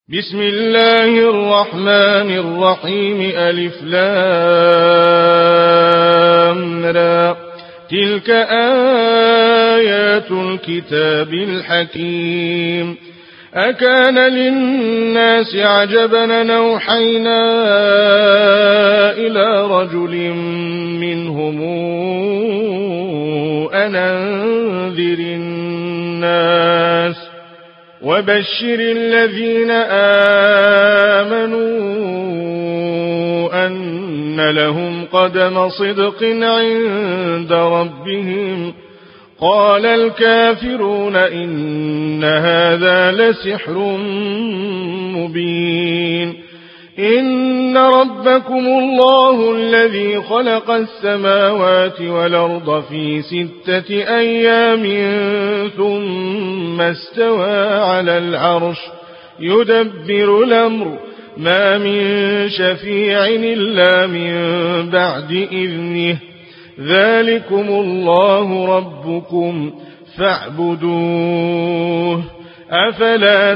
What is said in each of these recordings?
بسم الله الرحمن الرحيم ألف لام را تلك آيات الكتاب الحكيم أكان للناس عجبا نوحينا إلى رجل منهم أن أنذر الناس وبشر الذين آمنوا أن لهم قدم صدق عند ربهم قال الكافرون إن هذا لسحر مبين إن ربكم الله الذي خلق السماوات والأرض في 6 أيام ثم استوى على العرش يدبر الأمر ما من شفيع إلا من بعد إذنه ذلكم الله ربكم فاعبدوه أفلا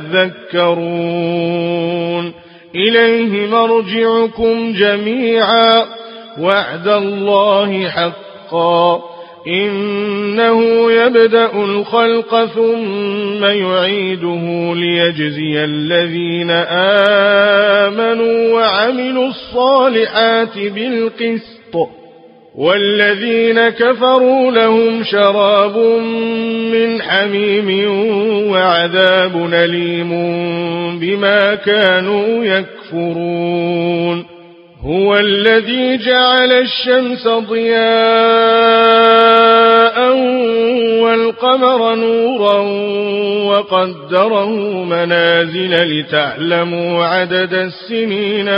تذكرون إليه مرجعكم جميعا وعد الله حقا إنه يبدأ الخلق ثم يعيده ليجزي الذين آمنوا وعملوا الصالحات بالقسط والذين كفروا لهم شراب من حميم وعذاب أليم بما كانوا يكفرون هو الذي جعل الشمس ضياء والقمر نورا وقدره منازل لتعلموا عدد السنين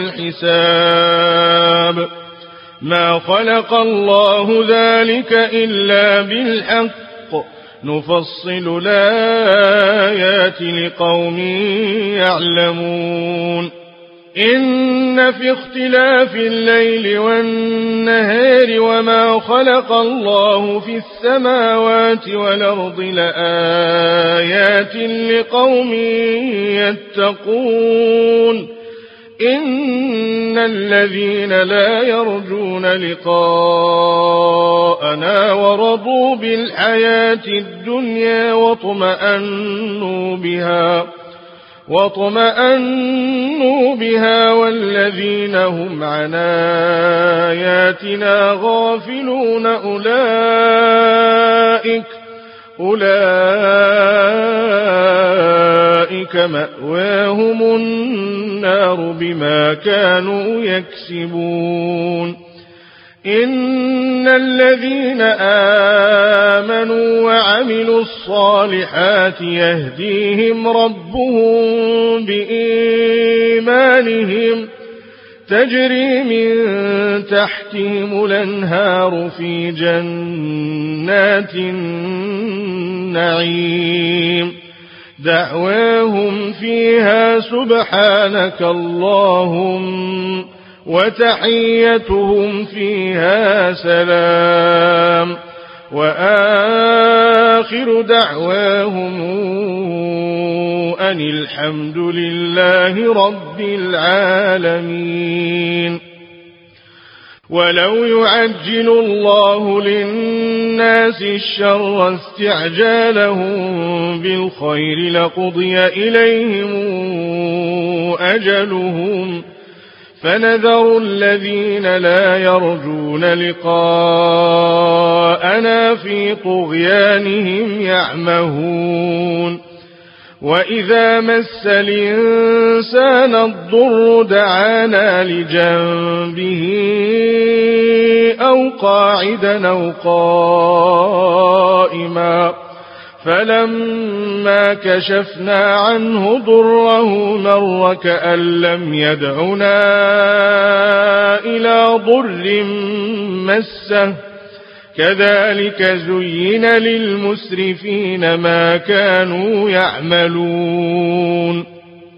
والحساب ما خلق الله ذلك إلا بالحق نفصل الآيات لقوم يعلمون إن في اختلاف الليل والنهار وما خلق الله في السماوات والأرض لآيات لقوم يتقون إن الذين لا يرجون لقاءنا ورضوا بالحياة الدنيا واطمأنوا بها والذين هم عن آياتنا غافلون أولئك مأواهم النار بما كانوا يكسبون إن الذين آمنوا وعملوا الصالحات يهديهم ربهم بإيمانهم تجري من تحتهم الأنهار في جنات النعيم دعواهم فيها سبحانك اللهم وتحيتهم فيها سلام وآخر دعواهم أن الحمد لله رب العالمين ولو يعجل الله للناس الشر استعجالهم بالخير لقضي إليهم أجلهم فنذر الذين لا يرجون لقاءنا في طغيانهم يعمهون وإذا مس الإنسان الضر دعانا لجنبه أو قاعدا أو قائما فلما كشفنا عنه ضره مر كأن لم يدعنا إلى ضر مسه كذلك زين للمسرفين ما كانوا يعملون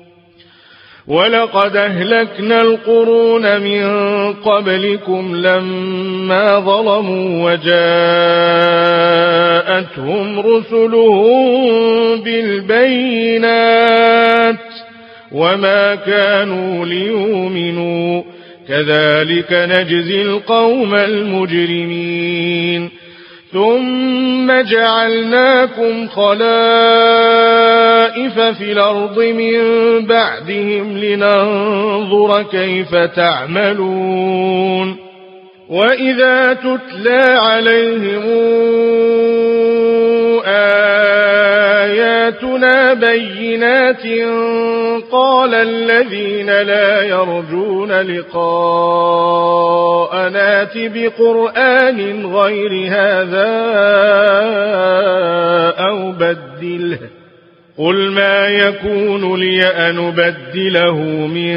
ولقد أهلكنا القرون من قبلكم لما ظلموا وجاءتهم رسلهم بالبينات وما كانوا ليؤمنوا كذلك نجزي القوم المجرمين ثم جعلناكم خلائف في الأرض من بعدهم لننظر كيف تعملون وإذا تتلى عليهم آياتنا بينات قال الذين لا يرجون لقاءنا ائت بقرآن غير هذا أو بدله قل ما يكون لي أن أبدله من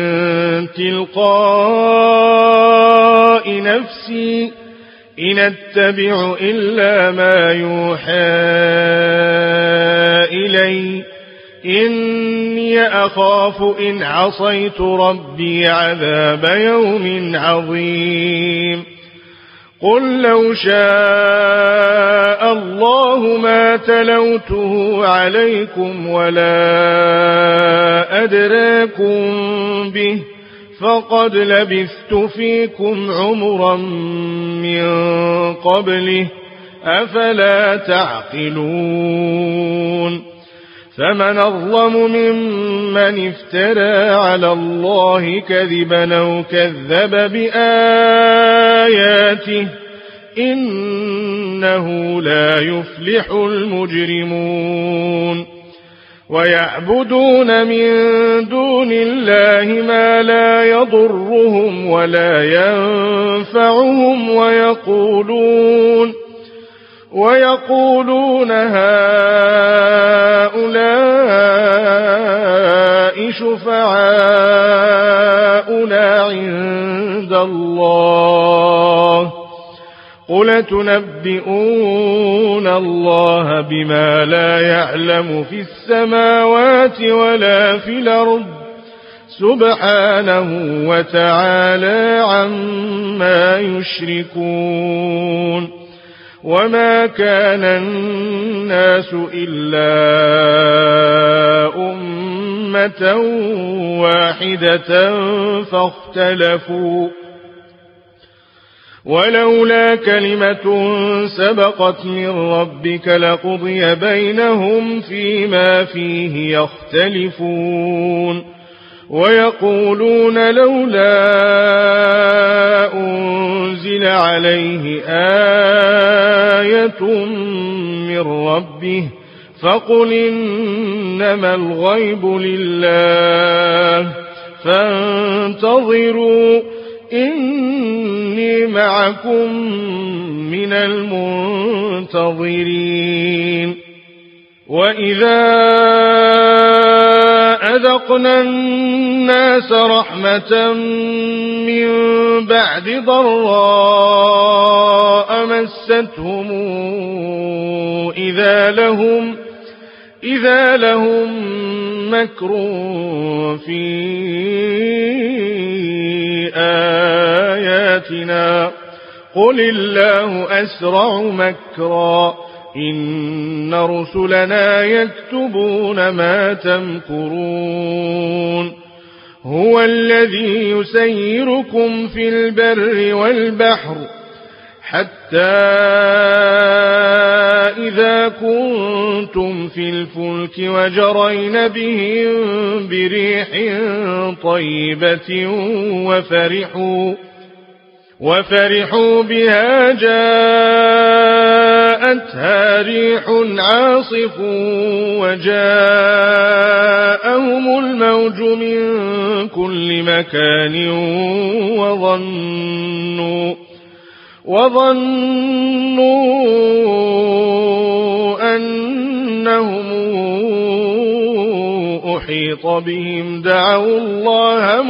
تلقاء نفسي إن أتبع إلا ما يوحى إلي إني أخاف إن عصيت ربي عذاب يوم عظيم قل لو شاء الله ما تلوته عليكم ولا أدراكم به فقد لبثت فيكم عمرا من قبله أفلا تعقلون فمن أظلم ممن افترى على الله كذبا أو كذب بآياته إنه لا يفلح المجرمون ويعبدون من دون الله ما لا يضرهم ولا ينفعهم ويقولون هؤلاء شفعاؤنا عند الله قل تنبئون الله بما لا يعلم في السماوات ولا في الأرض سبحانه وتعالى عما يشركون وما كان الناس إلا أمة واحدة فاختلفوا ولولا كلمة سبقت من ربك لقضي بينهم فيما فيه يختلفون ويقولون لولا أنزل عليه آية من ربه فقل إنما الغيب لله فانتظروا إني معكم من المنتظرين وإذا أذقنا الناس رحمة من بعد ضراء مستهم إذا لهم مكر في آياتنا قل الله أسرع مكرا إن رسلنا يكتبون ما تمكرون هو الذي يسيركم في البر والبحر حتى إذا كنتم في الفلك وجرين بهم بريح طيبة وفرحوا بها جاءتها ريح عاصف وجاءهم الموج من كل مكان وظنوا أنهم أحيط بهم دعوا الله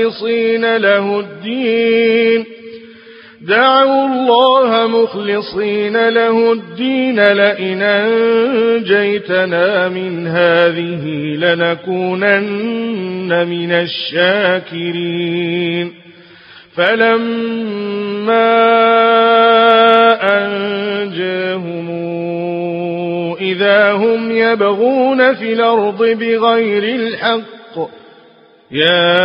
مخلصين له الدين لئن أنجيتنا من هذه لنكونن من الشاكرين فلما أنجاهم إذا هم يبغون في الأرض بغير الحق يا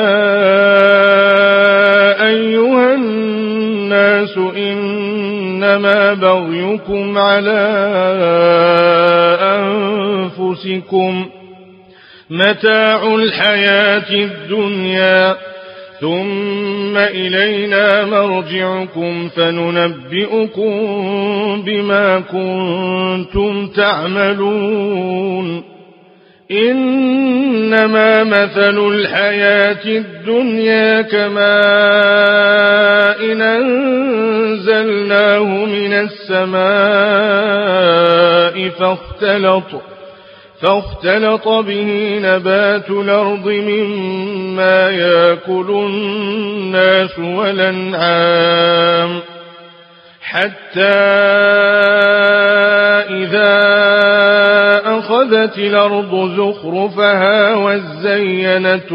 أيها الناس إنما بغيكم على أنفسكم متاع الحياة الدنيا ثم إلينا مرجعكم فننبئكم بما كنتم تعملون إنما مثل الحياة الدنيا كماء أنزلناه من السماء فاختلط به نبات الأرض مما يأكل الناس والأنعام حتى إذا أخذت الأرض زخرفها وزينت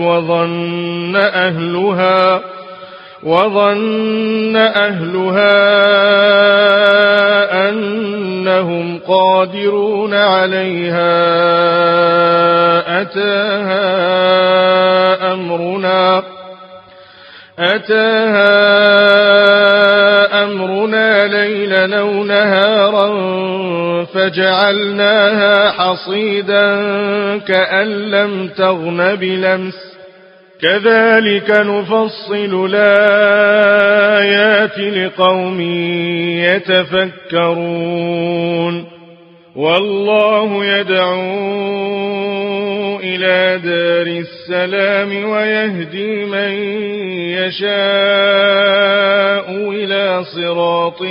وظن أهلها أنهم قادرون عليها أتاها أمرنا ليلا أو نهارا فجعلناها حصيدا كأن لم تغن بلمس كذلك نفصل الآيات لقوم يتفكرون والله يدعو إلى دار السلام ويهدي من يشاء إلى صراط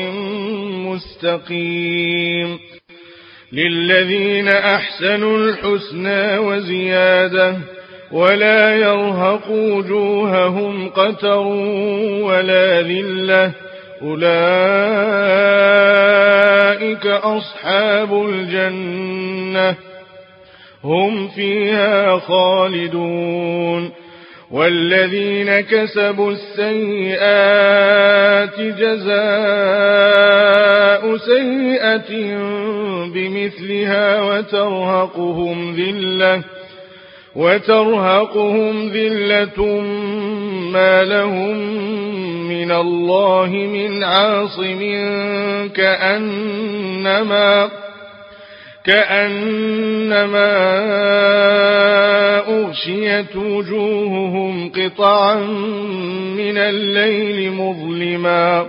مستقيم للذين أحسنوا الحسنى وزيادة ولا يرهق وجوههم قتر ولا ذلة أولئك أصحاب الجنة هم فيها خالدون والذين كسبوا السيئات جزاء سيئة بمثلها وترهقهم ذلة ما لهم من الله من عاصم كأنما أغشيت وجوههم قطعا من الليل مظلما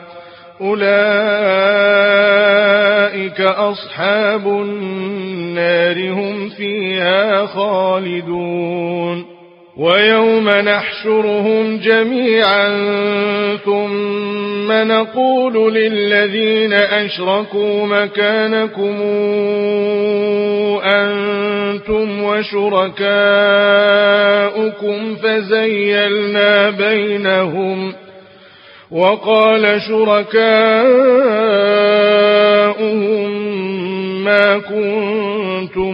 أولئك أصحاب النار هم فيها خالدون ويوم نحشرهم جميعا ثم نقول للذين أشركوا مكانكم أنتم وشركاؤكم فزيلنا بينهم وقال شركاؤهم ما كنتم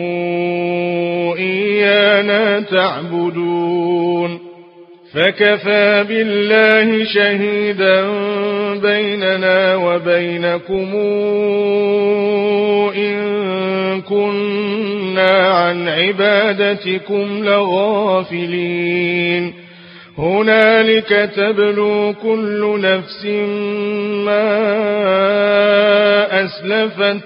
إيانا تعبدون فكفى بالله شهيدا بيننا وبينكم إن كنا عن عبادتكم لغافلين هنالك تبلو كل نفس ما أسلفت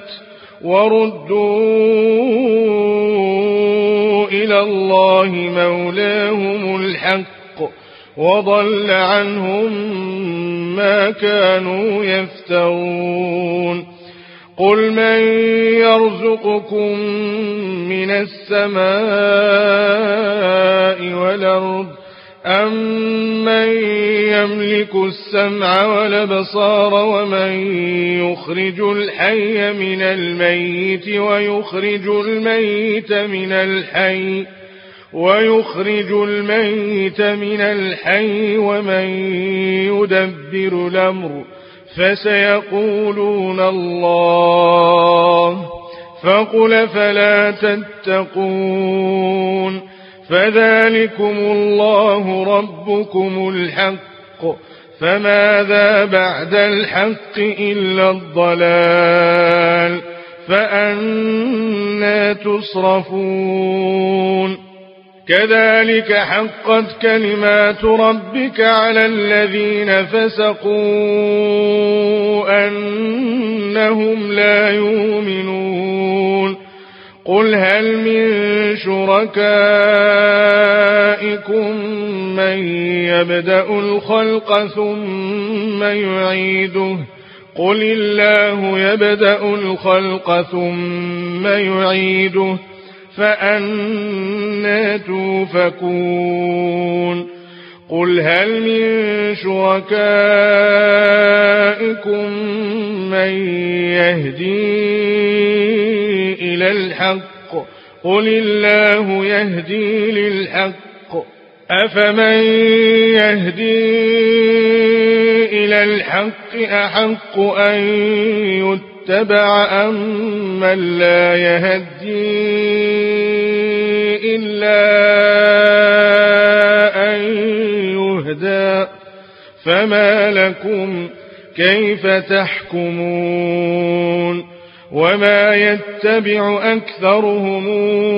وردوا إلى الله مولاهم الحق وضل عنهم ما كانوا يفترون قل من يرزقكم من السماء والأرض أمن يملك السمع والأبصار ومن يخرج الحي من الميت ويخرج الميت من الحي ومن يدبر الأمر فسيقولون الله فقل فلا تتقون فذلكم الله ربكم الحق فماذا بعد الحق إلا الضلال فأنى تصرفون كذلك حقت كلمات ربك على الذين فسقوا أنهم لا يؤمنون قل هل من شركائكم من يبدأ الخلق ثم يعيده قل الله يبدأ الخلق ثم يعيده فأنى توفكون قل هل من شركائكم من يهدي إلى الحق قل الله يهدي للحق أفمن يهدي إلى الحق أحق أن يتبع أم من لا يهدي إلا أن يهدى فما لكم كيف تحكمون وما يتبع أكثرهم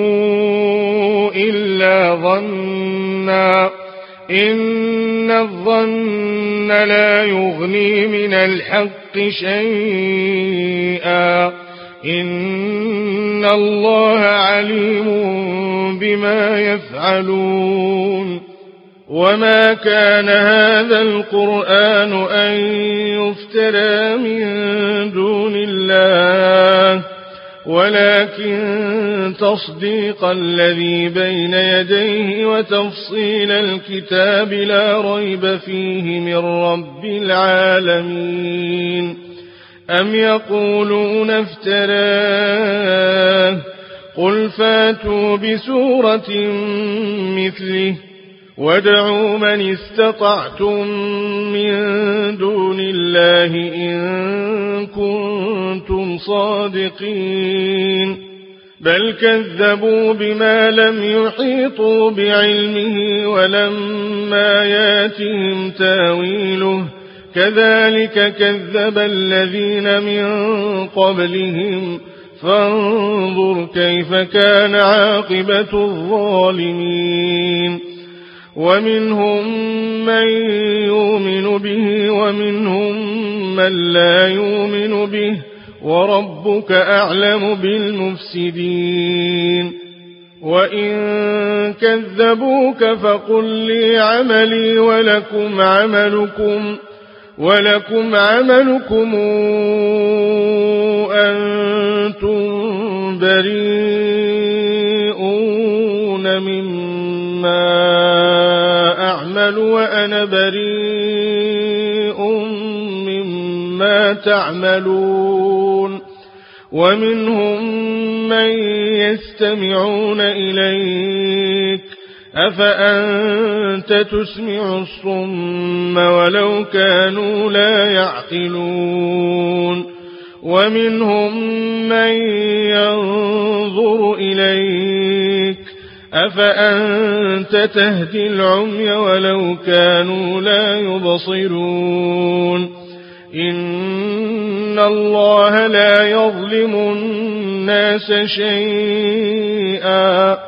إلا ظنا إن الظن لا يغني من الحق شيئا إن الله عليم بما يفعلون وما كان هذا القرآن أن يفترى من دون الله ولكن تصديق الذي بين يديه وتفصيل الكتاب لا ريب فيه من رب العالمين أم يقولون افتراه قل فاتوا بسورة مثله وادعوا من استطعتم من دون الله إن كنتم صادقين بل كذبوا بما لم يحيطوا بعلمه ولما ياتهم تاويله كذلك كذب الذين من قبلهم فانظر كيف كان عاقبة الظالمين ومنهم من يؤمن به ومنهم من لا يؤمن به وربك أعلم بالمفسدين وإن كذبوك فقل لي عملي ولكم عملكم أنتم بريئون مما أعمل وأنا بريء مما تعملون ومنهم من يستمعون إليك أفأنت تسمع الصم ولو كانوا لا يعقلون ومنهم من ينظر إليك أفأنت تهدي العمي ولو كانوا لا يبصرون إن الله لا يظلم الناس شيئا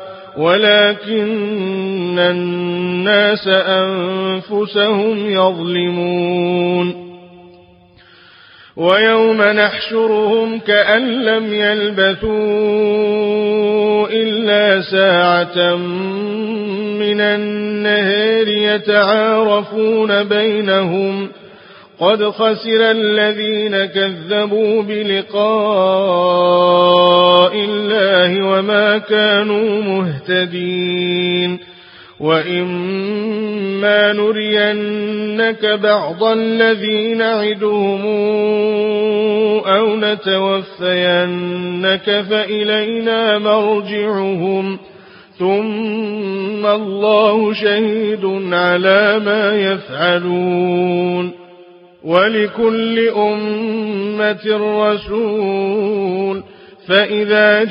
ولكن الناس أنفسهم يظلمون ويوم نحشرهم كأن لم يلبثوا إلا ساعة من النهار يتعارفون بينهم قد خسر الذين كذبوا بلقاء الله وما كانوا مهتدين وإما نرينك بعض الذي نعدهم أو نتوفينك فإلينا مرجعهم ثم الله شهيد على ما يفعلون ولكل أمة رسول فإذا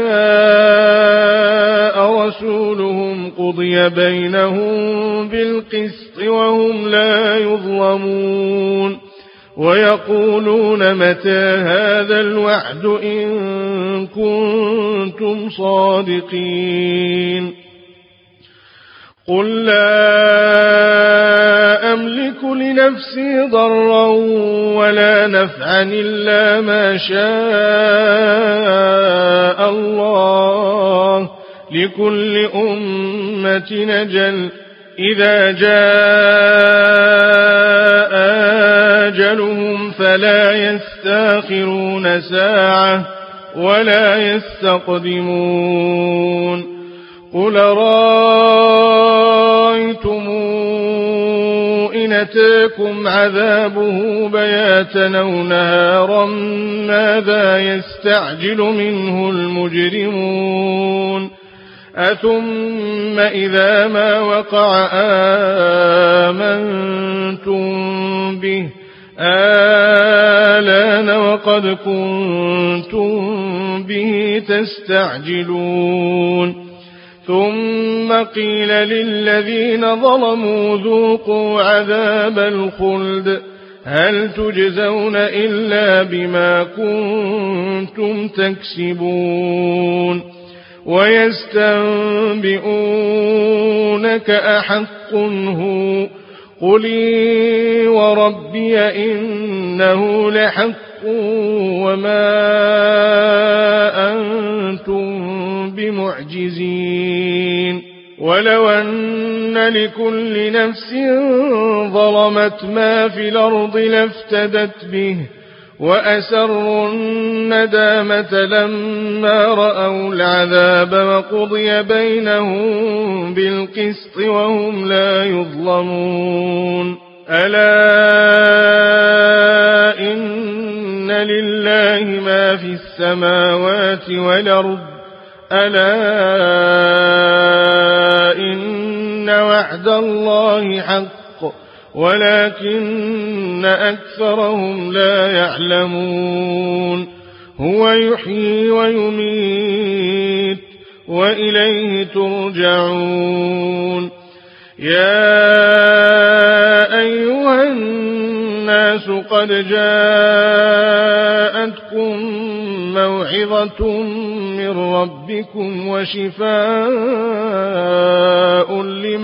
جاء رسولهم قضي بينهم بالقسط وهم لا يظلمون ويقولون متى هذا الوعد إن كنتم صادقين قل لا أملك لنفسي ضرا ولا نفعا إلا ما شاء الله لكل أمة أجل إذا جاء أجلهم فلا يستأخرون ساعة ولا يستقدمون قل رأيتم إن أتاكم عذابه بياتا أو نهارا ماذا يستعجل منه المجرمون أثم إذا ما وقع آمنتم به آلان وقد كنتم به تستعجلون ثم قيل للذين ظلموا ذوقوا عذاب الخلد هل تجزون إلا بما كنتم تكسبون ويستنبئونك أحق هو قل وربي إنه لحق وما أنتم بمعجزين ولو أن لكل نفس ظلمت ما في الأرض لافتدت به وأسروا الندامة لما رأوا العذاب وقضي بينهم بالقسط وهم لا يظلمون ألا إن لله ما في السماوات والأرض ألا إن وعد الله حق ولكن أكثرهم لا يعلمون هو يحيي ويميت وإليه ترجعون يا أيها الناس قد جاءتكم موعظة من ربكم وشفاء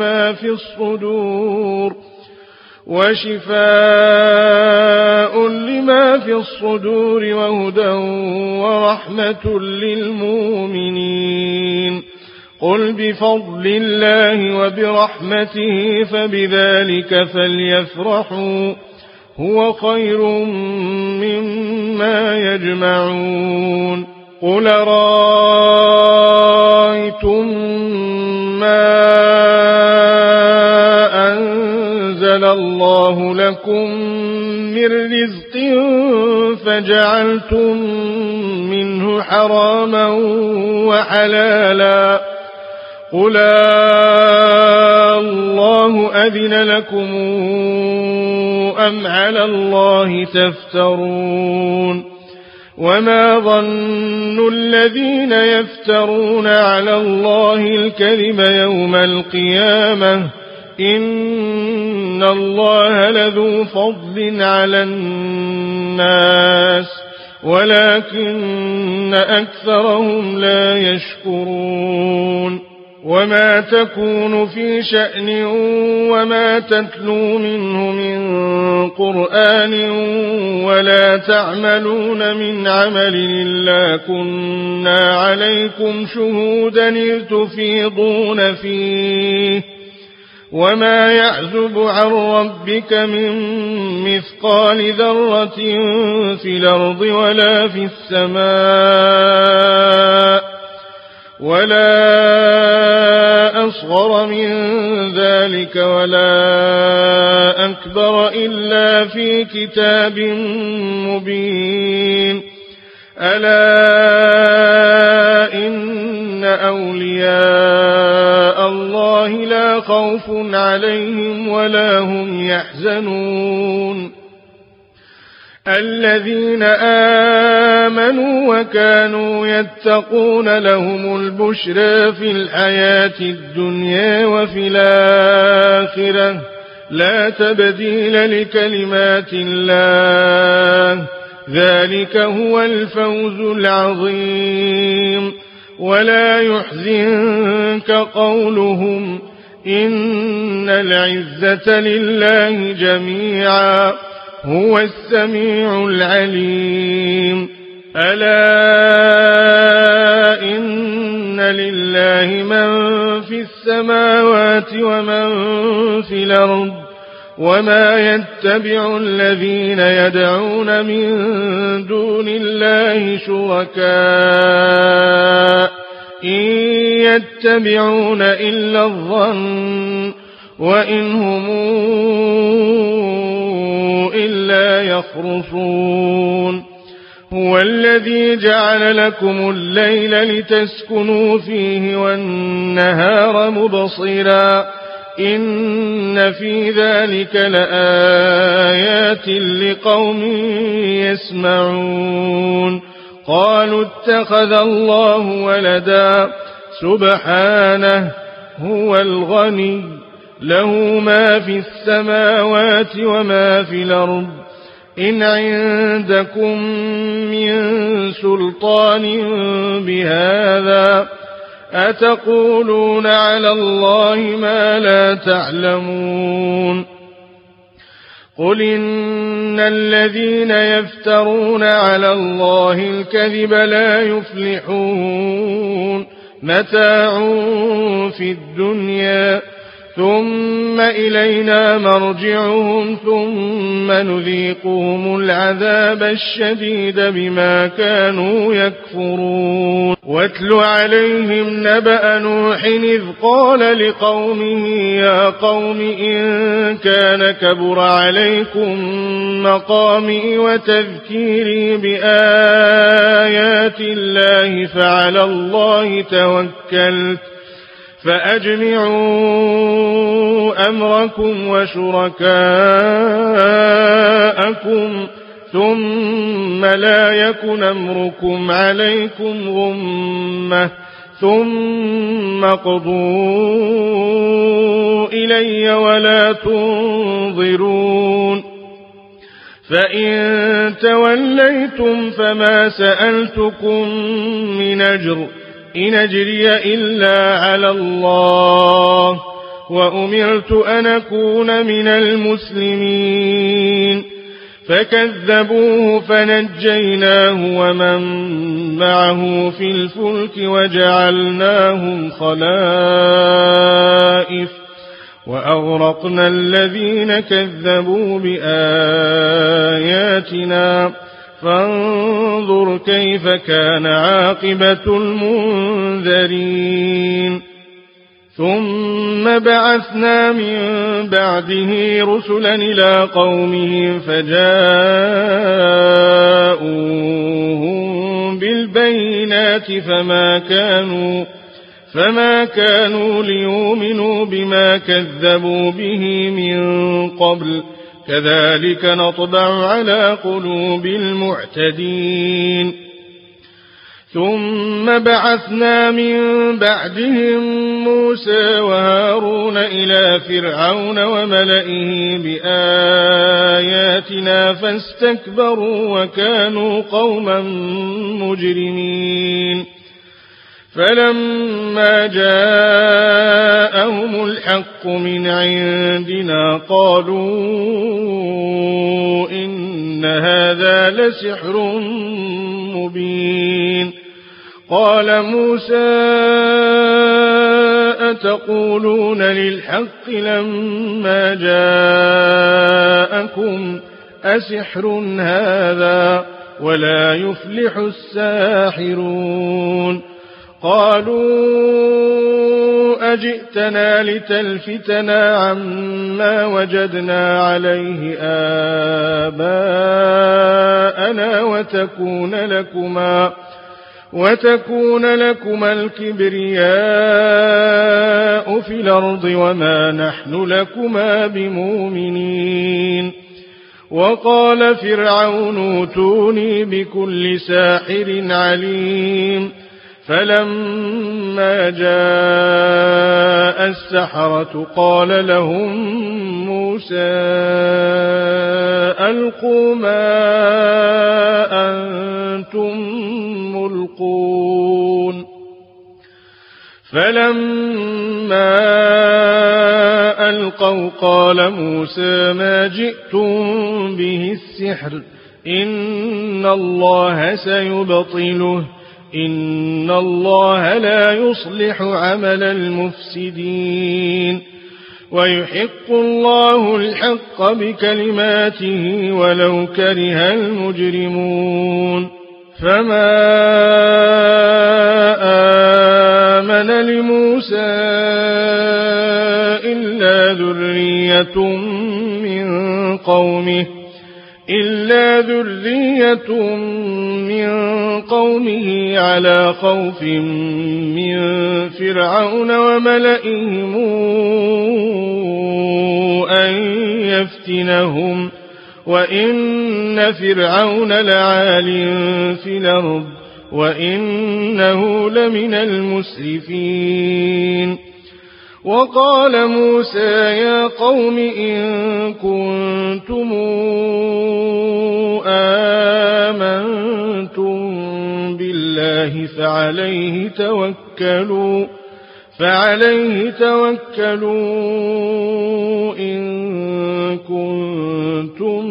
لما في الصدور وهدى ورحمة للمؤمنين قل بفضل الله وبرحمته فبذلك فليفرحوا هو خير مما يجمعون قل رأيتم ما أنزل الله لكم من رزق فجعلتم منه حراما وحلالا قل الله أذن لكم أم على الله تفترون وما ظن الذين يفترون على الله الكذب يوم القيامة إن الله لذو فضل على الناس ولكن أكثرهم لا يشكرون وما تكون في شأن وما تتلو منه من قرآن ولا تعملون من عمل إلا كنا عليكم شهودا إذ تفيضون فيه وما يعزب عن ربك من مثقال ذرة في الأرض ولا في السماء ولا أصغر من ذلك ولا أكبر إلا في كتاب مبين ألا إن أولياء الله لا خوف عليهم ولا هم يحزنون الذين آمنوا وكانوا يتقون لهم البشرى في الحياة الدنيا وفي الآخرة لا تبديل لكلمات الله ذلك هو الفوز العظيم ولا يحزنك قولهم إن العزة لله جميعا هو السميع العليم ألا إن لله من في السماوات ومن في الأرض وما يتبع الذين يدعون من دون الله شركاء إن يتبعون إلا الظن وإن هم إلا يخرصون هو الذي جعل لكم الليل لتسكنوا فيه والنهار مبصرا إن في ذلك لآيات لقوم يسمعون قالوا اتخذ الله ولدا سبحانه هو الغني له ما في السماوات وما في الأرض إن عندكم من سلطان بهذا أتقولون على الله ما لا تعلمون قل إن الذين يفترون على الله الكذب لا يفلحون متاع في الدنيا ثم إلينا مرجعهم ثم نذيقهم العذاب الشديد بما كانوا يكفرون واتل عليهم نبأ نوح إذ قال لقومه يا قوم إن كان كبر عليكم مقامي وتذكيري بآيات الله فعلى الله توكلت فأجمعوا أمركم وشركاءكم ثم لا يكن أمركم عليكم غمة ثم اقضوا إلي ولا تنظرون فإن توليتم فما سألتكم من أجر إن أجري إلا على الله وأمرت أن أكون من المسلمين فكذبوه فنجيناه ومن معه في الفلك وجعلناهم خلائف وأغرقنا الذين كذبوا بآياتنا فانظر كيف كان عاقبة المنذرين ثم بعثنا من بعده رسلا إلى قومهم فجاءوهم بالبينات فما كانوا ليؤمنوا بما كذبوا به من قبل كذلك نطبع على قلوب المعتدين ثم بعثنا من بعدهم موسى وهارون إلى فرعون وملئه بآياتنا فاستكبروا وكانوا قوما مجرمين فلما جاءهم الحق من عندنا قالوا إن هذا لسحر مبين قال موسى أتقولون للحق لما جاءكم أسحر هذا ولا يفلح الساحرون قالوا أجئتنا لتلفتنا عما وجدنا عليه آباءنا وتكون لكما الكبرياء في الأرض وما نحن لكما بمؤمنين وقال فرعون اوتوني بكل ساحر عليم فلما جاء السحرة قال لهم موسى ألقوا ما أنتم ملقون فلما فألقوا قال موسى ما جئتم به السحر إن الله سيبطله إن الله لا يصلح عمل المفسدين ويحق الله الحق بكلماته ولو كره المجرمون فما آمن لموسى إلا ذرية من قومه على خوف من فرعون وملئهم أن يفتنهم وإن فرعون لعال في الأرض وإنه لمن المسرفين وقال موسى يا قوم إن كنتم آمنتم بالله فعليه توكلوا إن كنتم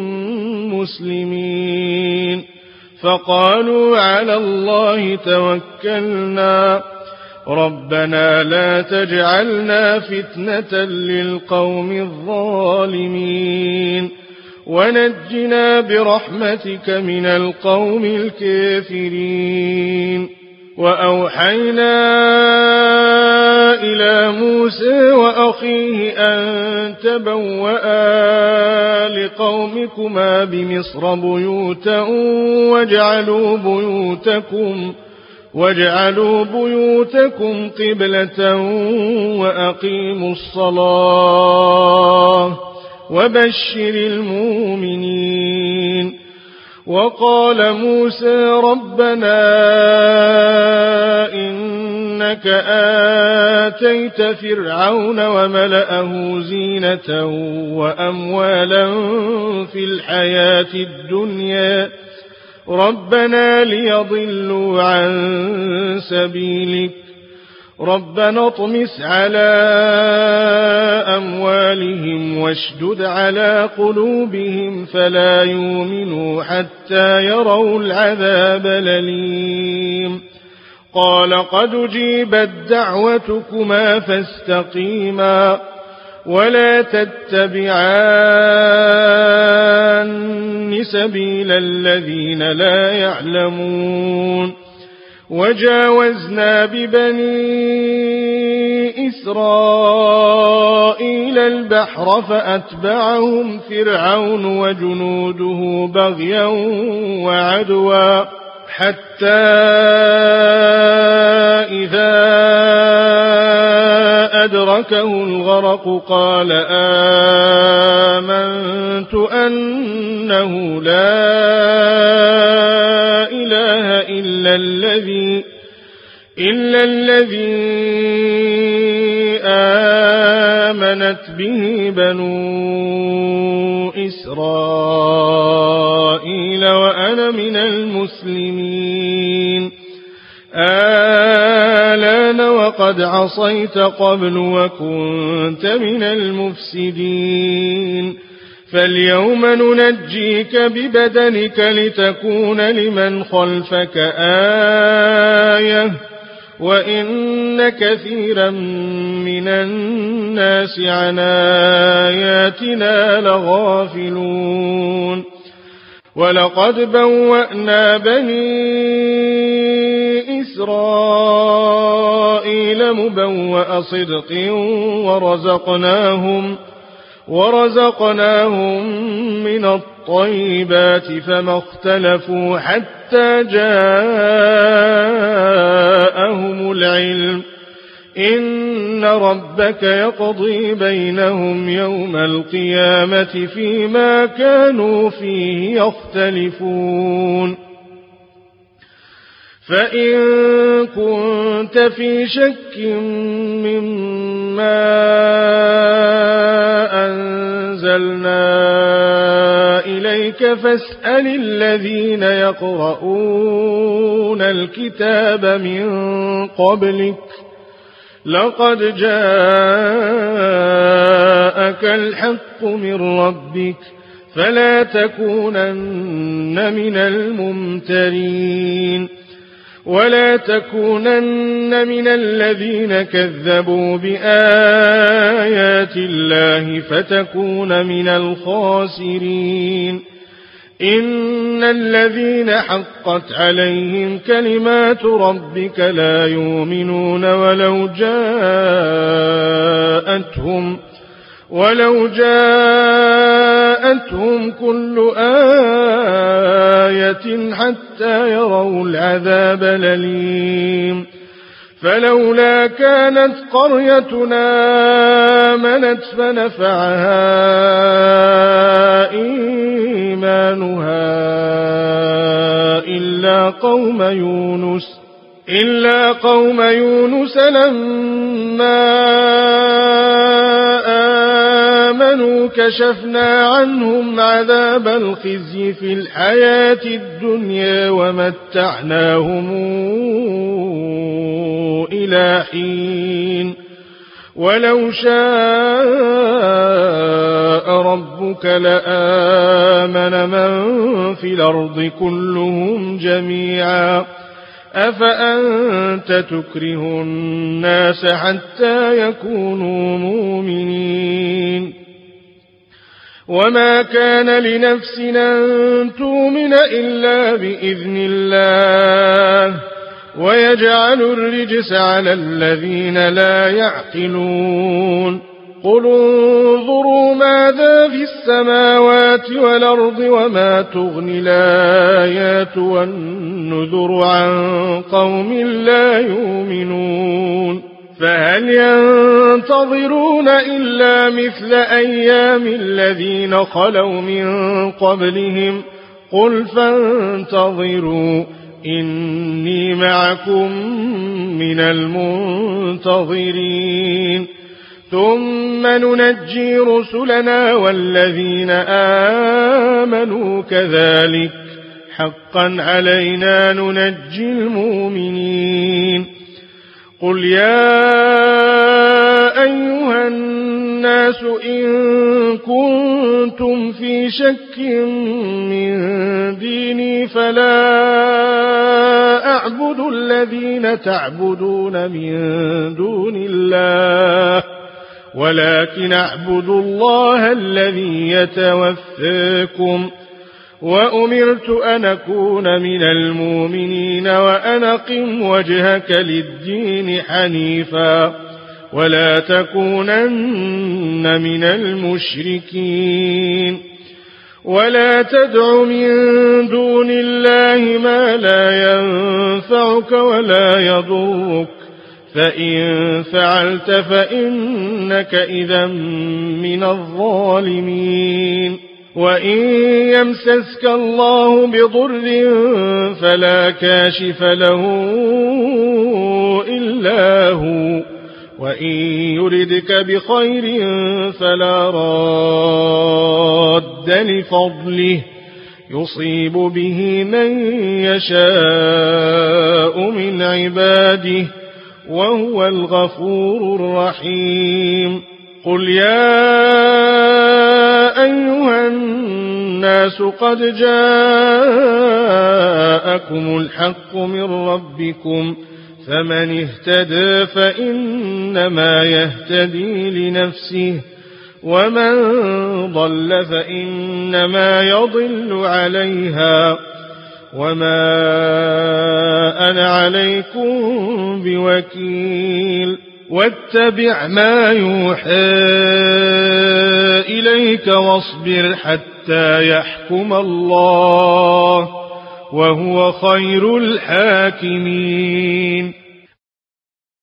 مسلمين فقالوا على الله توكلنا ربنا لا تجعلنا فتنة للقوم الظالمين ونجنا برحمتك من القوم الكافرين وأوحينا إلى موسى وأخيه أن تبوأ لقومكما بمصر بيوتا واجعلوا بيوتكم قبلة وأقيموا الصلاة وبشر المؤمنين وقال موسى ربنا إنك آتيت فرعون وملأه زينة وأموالا في الحياة الدنيا ربنا ليضلوا عن سبيلك ربنا اطمس على أموالهم واشدد على قلوبهم فلا يؤمنوا حتى يروا العذاب الأليم قال قد أجيبت دعوتكما فاستقيما ولا تتبعان سبيل الذين لا يعلمون وجاوزنا ببني إسرائيل البحر فأتبعهم فرعون وجنوده بغيا وعدوا حتى إذا أدركه الغرق قال آمنت أنه لا إله إلا الذي آمنت به بنو إسرائيل وأنا من المسلمين آلان وقد عصيت قبل وكنت من المفسدين فاليوم ننجيك ببدنك لتكون لمن خلفك آية وإن كثيرا من الناس عن آياتنا لغافلون ولقد بوأنا بني إسرائيل مبوأ صدق ورزقناهم من الطيبات فما اختلفوا حتى جاءهم العلم إن ربك يقضي بينهم يوم القيامة فيما كانوا فيه يختلفون فإن كنت في شك مما أنزلنا إليك فاسأل الذين يقرؤون الكتاب من قبلك لقد جاءك جاءك الحق من ربك فلا تكونن من الممترين ولا تكونن من الذين كذبوا بآيات الله فتكون من الخاسرين إن الذين حقت عليهم كلمات ربك لا يؤمنون ولو جاءتهم كل آية حتى يروا العذاب الأليم فلولا كانت قريتنا آمنت فنفعها إيمانها إلا قوم يونس لما آمنوا كشفنا عنهم عذاب الخزي في الحياة الدنيا ومتعناهم إلى حين ولو شاء ربك لآمن من في الأرض كلهم جميعا أفأنت تكره الناس حتى يكونوا مؤمنين وما كان لنفس أن تؤمن إلا بإذن الله ويجعل الرجس على الذين لا يعقلون قل انظروا ماذا في السماوات والأرض وما تغني الآيات والنذر عن قوم لا يؤمنون فهل ينتظرون إلا مثل أيام الذين خلوا من قبلهم قل فانتظروا إني معكم من المنتظرين ثم ننجي رسلنا والذين آمنوا كذلك حقا علينا ننجي المؤمنين قل يا أيها الناس إن كنتم في شك من ديني فلا أعبد الذين تعبدون من دون الله ولكن أعبد الله الذي يتوفاكم وأمرت أن أكون من المؤمنين وأن أقم وجهك للدين حنيفا ولا تكونن من المشركين ولا تدع من دون الله ما لا ينفعك ولا يضرك فإن فعلت فإنك إذا من الظالمين وإن يمسسك الله بضر فلا كاشف له إلا هو وإن يردك بخير فلا راد لفضله يصيب به من يشاء من عباده وهو الغفور الرحيم قل يا أيها الناس قد جاءكم الحق من ربكم فمن اهتدى فإنما يهتدي لنفسه ومن ضل فإنما يضل عليها وما أنا عليكم بوكيل واتبع ما يوحى إليك واصبر حتى يحكم الله وهو خير الحاكمين